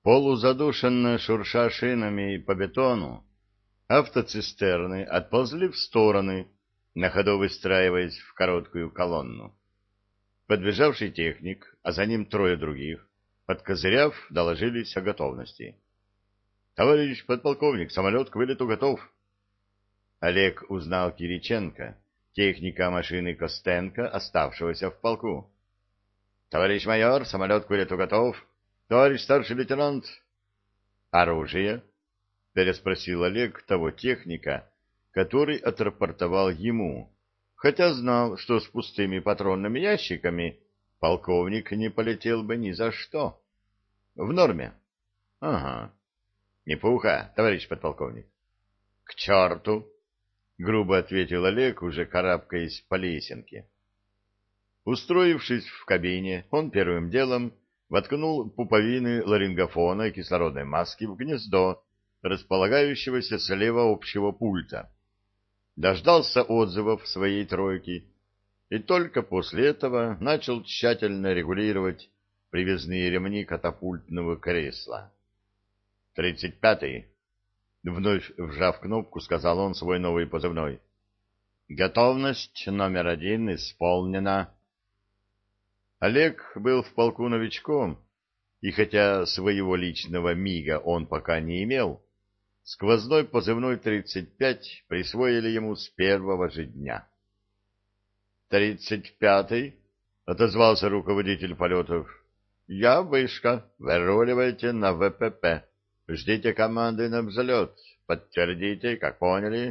Полузадушенно шурша шинами по бетону, автоцистерны отползли в стороны, на ходу выстраиваясь в короткую колонну. Подбежавший техник, а за ним трое других, подкозыряв, доложились о готовности. — Товарищ подполковник, самолет к вылету готов. Олег узнал Кириченко, техника машины Костенко, оставшегося в полку. — Товарищ майор, самолет к вылету готов. Товарищ старший лейтенант. — Оружие? — переспросил Олег того техника, который отрапортовал ему, хотя знал, что с пустыми патронными ящиками полковник не полетел бы ни за что. — В норме. — Ага. — Не пуха, товарищ подполковник. — К черту! — грубо ответил Олег, уже карабкаясь по лесенке. Устроившись в кабине, он первым делом воткнул пуповины ларингофона и кислородной маски в гнездо, располагающегося слева общего пульта. Дождался отзывов своей тройки и только после этого начал тщательно регулировать привязные ремни катапультного кресла. «35-й», вновь вжав кнопку, сказал он свой новый позывной. «Готовность номер 1 исполнена». Олег был в полку новичком, и хотя своего личного МиГа он пока не имел, сквозной позывной 35 присвоили ему с первого же дня. «35-й», — отозвался руководитель полетов, — «я вышка, выруливайте на ВПП, ждите команды на взлет, подтвердите, как поняли».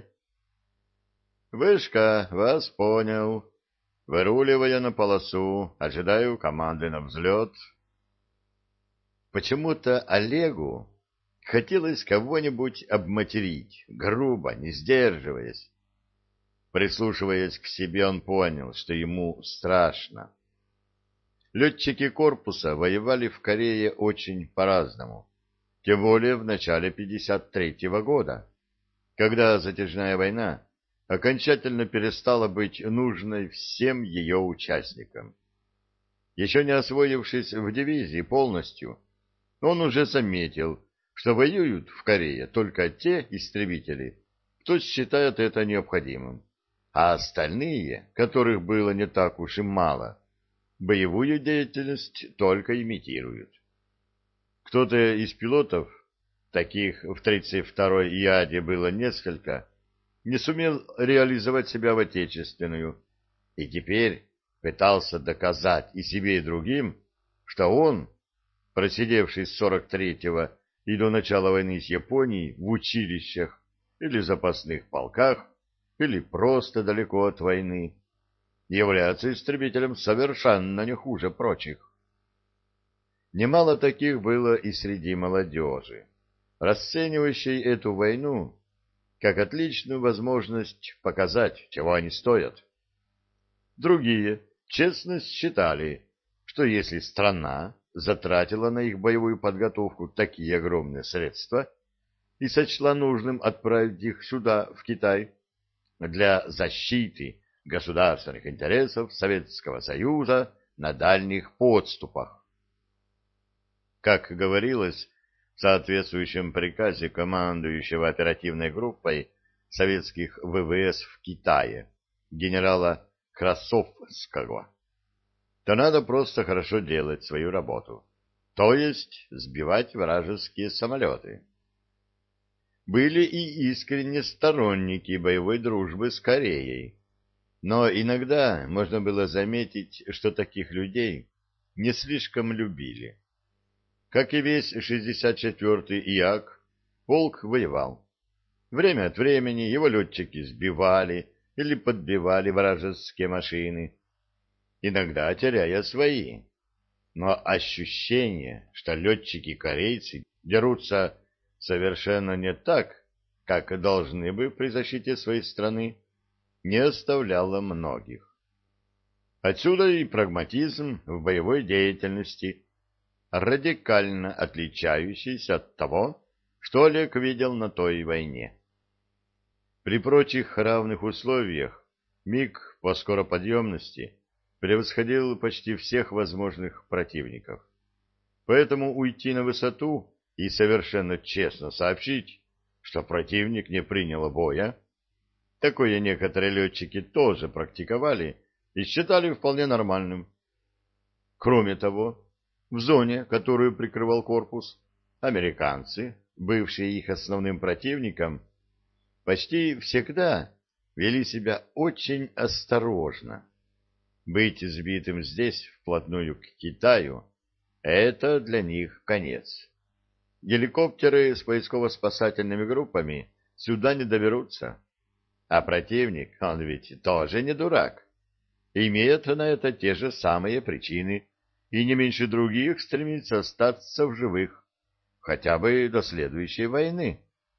«Вышка, вас понял. Выруливая на полосу, ожидаю команды на взлет». Почему-то Олегу хотелось кого-нибудь обматерить, грубо, не сдерживаясь. Прислушиваясь к себе, он понял, что ему страшно. Летчики корпуса воевали в Корее очень по-разному, тем более в начале 1953 года, когда затяжная война окончательно перестала быть нужной всем ее участникам. Еще не освоившись в дивизии полностью, он уже заметил, что воюют в Корее только те истребители, кто считает это необходимым, а остальные, которых было не так уж и мало, боевую деятельность только имитируют. Кто-то из пилотов, таких в 32-й ИАДе было несколько, не сумел реализовать себя в отечественную, и теперь пытался доказать и себе, и другим, что он, просидевший с 43-го и до начала войны с Японией в училищах или запасных полках, или просто далеко от войны, является истребителем совершенно не хуже прочих. Немало таких было и среди молодежи, расценивающей эту войну как отличную возможность показать, чего они стоят. Другие честно считали, что если страна затратила на их боевую подготовку такие огромные средства и сочла нужным отправить их сюда, в Китай, для защиты государственных интересов Советского Союза на дальних подступах. Как говорилось в соответствующем приказе командующего оперативной группой советских ВВС в Китае генерала Красовского, то надо просто хорошо делать свою работу, то есть сбивать вражеские самолеты. Были и искренние сторонники боевой дружбы с Кореей, но иногда можно было заметить, что таких людей не слишком любили. Как и весь 64-й ИАК, полк воевал. Время от времени его летчики сбивали или подбивали вражеские машины, иногда теряя свои. Но ощущение, что летчики-корейцы дерутся совершенно не так, как должны бы при защите своей страны, не оставляло многих. Отсюда и прагматизм в боевой деятельности, радикально отличающийся от того, что Олег видел на той войне. При прочих равных условиях МиГ по скороподъемности превосходил почти всех возможных противников. Поэтому уйти на высоту и совершенно честно сообщить, что противник не принял боя. Такое некоторые летчики тоже практиковали и считали вполне нормальным. Кроме того, в зоне, которую прикрывал корпус, американцы, бывшие их основным противником, почти всегда вели себя очень осторожно. Быть сбитым здесь, вплотную к Китаю, это для них конец. Геликоптеры с поисково-спасательными группами сюда не доберутся. А противник, он ведь тоже не дурак, имеет на это те же самые причины и не меньше других стремится остаться в живых, хотя бы до следующей войны.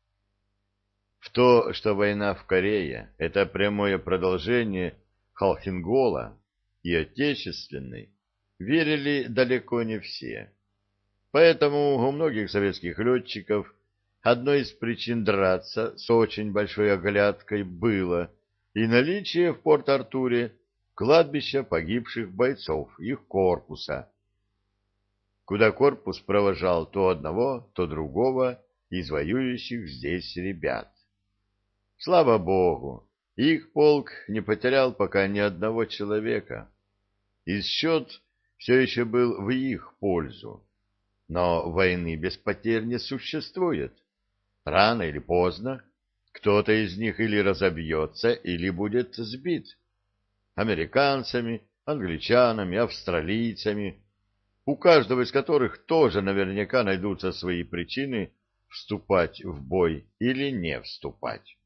В то, что война в Корее — это прямое продолжение Халхингола и Отечественной, верили далеко не все. Поэтому у многих советских летчиков одной из причин драться с очень большой оглядкой было и наличие в Порт-Артуре кладбища погибших бойцов их корпуса, куда корпус провожал то одного, то другого из воюющих здесь ребят. Слава Богу, их полк не потерял пока ни одного человека, и счет все еще был в их пользу. Но войны без потерь не существует. Рано или поздно кто-то из них или разобьется, или будет сбит. Американцами, англичанами, австралийцами, у каждого из которых тоже наверняка найдутся свои причины вступать в бой или не вступать.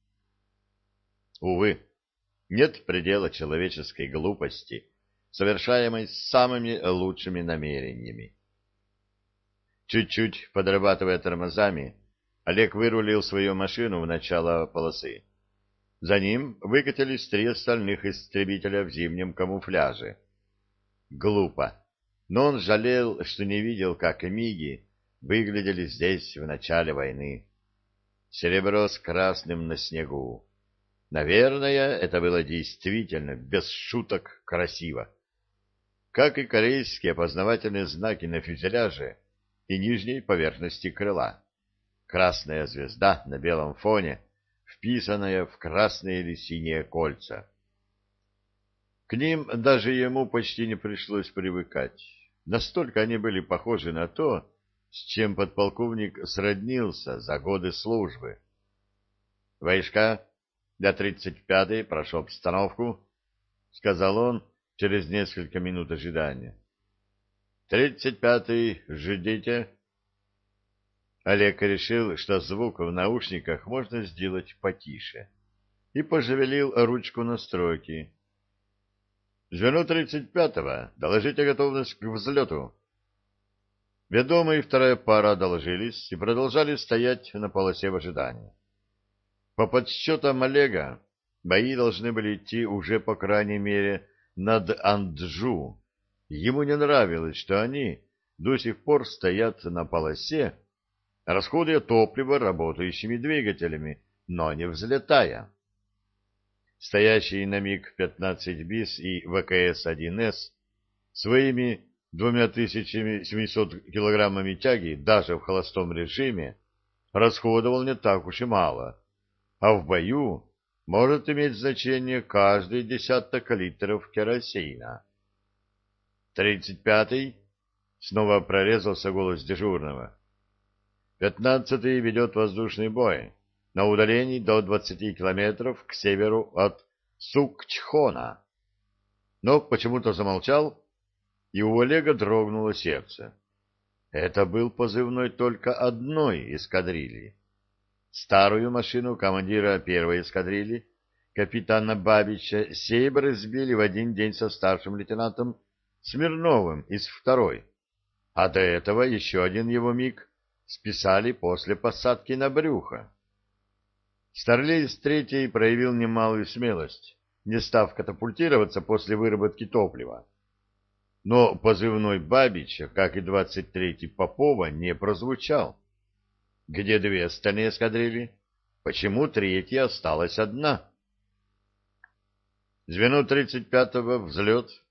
Увы, нет предела человеческой глупости, совершаемой самыми лучшими намерениями. Чуть-чуть подрабатывая тормозами, Олег вырулил свою машину в начало полосы. За ним выкатились 3 остальных истребителя в зимнем камуфляже. Глупо, но он жалел, что не видел, как миги выглядели здесь в начале войны. Серебро с красным на снегу. Наверное, это было действительно, без шуток, красиво. Как и корейские опознавательные знаки на фюзеляже и нижней поверхности крыла. Красная звезда на белом фоне, вписанная в красные или синие кольца. К ним даже ему почти не пришлось привыкать. Настолько они были похожи на то, с чем подполковник сроднился за годы службы. «Войска, для 35-й прошу обстановку», — сказал он через несколько минут ожидания. «35-й, ждите». Олег решил, что звук в наушниках можно сделать потише, и пошевелил ручку настройки. «Звено 35-го, доложите готовность к взлету». Ведомый и вторая пара доложились и продолжали стоять на полосе в ожидании. По подсчетам Олега, бои должны были идти уже, по крайней мере, над Анджу. Ему не нравилось, что они до сих пор стоят на полосе, расходуя топливо работающими двигателями, но не взлетая. Стоящие на МиГ-15 БИС и ВКС-1С своими 2700 килограммами тяги даже в холостом режиме расходовал не так уж и мало, а в бою может иметь значение каждый десяток литров керосина. 35-й снова прорезался голос дежурного. 15-й ведет воздушный бой на удалении до 20 километров к северу от Сукчхона. Но почему-то замолчал, и у Олега дрогнуло сердце. Это был позывной только одной эскадрильи. Старую машину командира первой эскадрильи, капитана Бабича, сейбры сбили в один день со старшим лейтенантом Смирновым из второй, а до этого еще один его МиГ списали после посадки на брюхо. Старлей из третьей проявил немалую смелость, не став катапультироваться после выработки топлива. Но позывной Бабича, как и 23-й Попова, не прозвучал. Где 2 остальные эскадрильи? Почему 3-я осталась одна? Звено 35-го, взлет,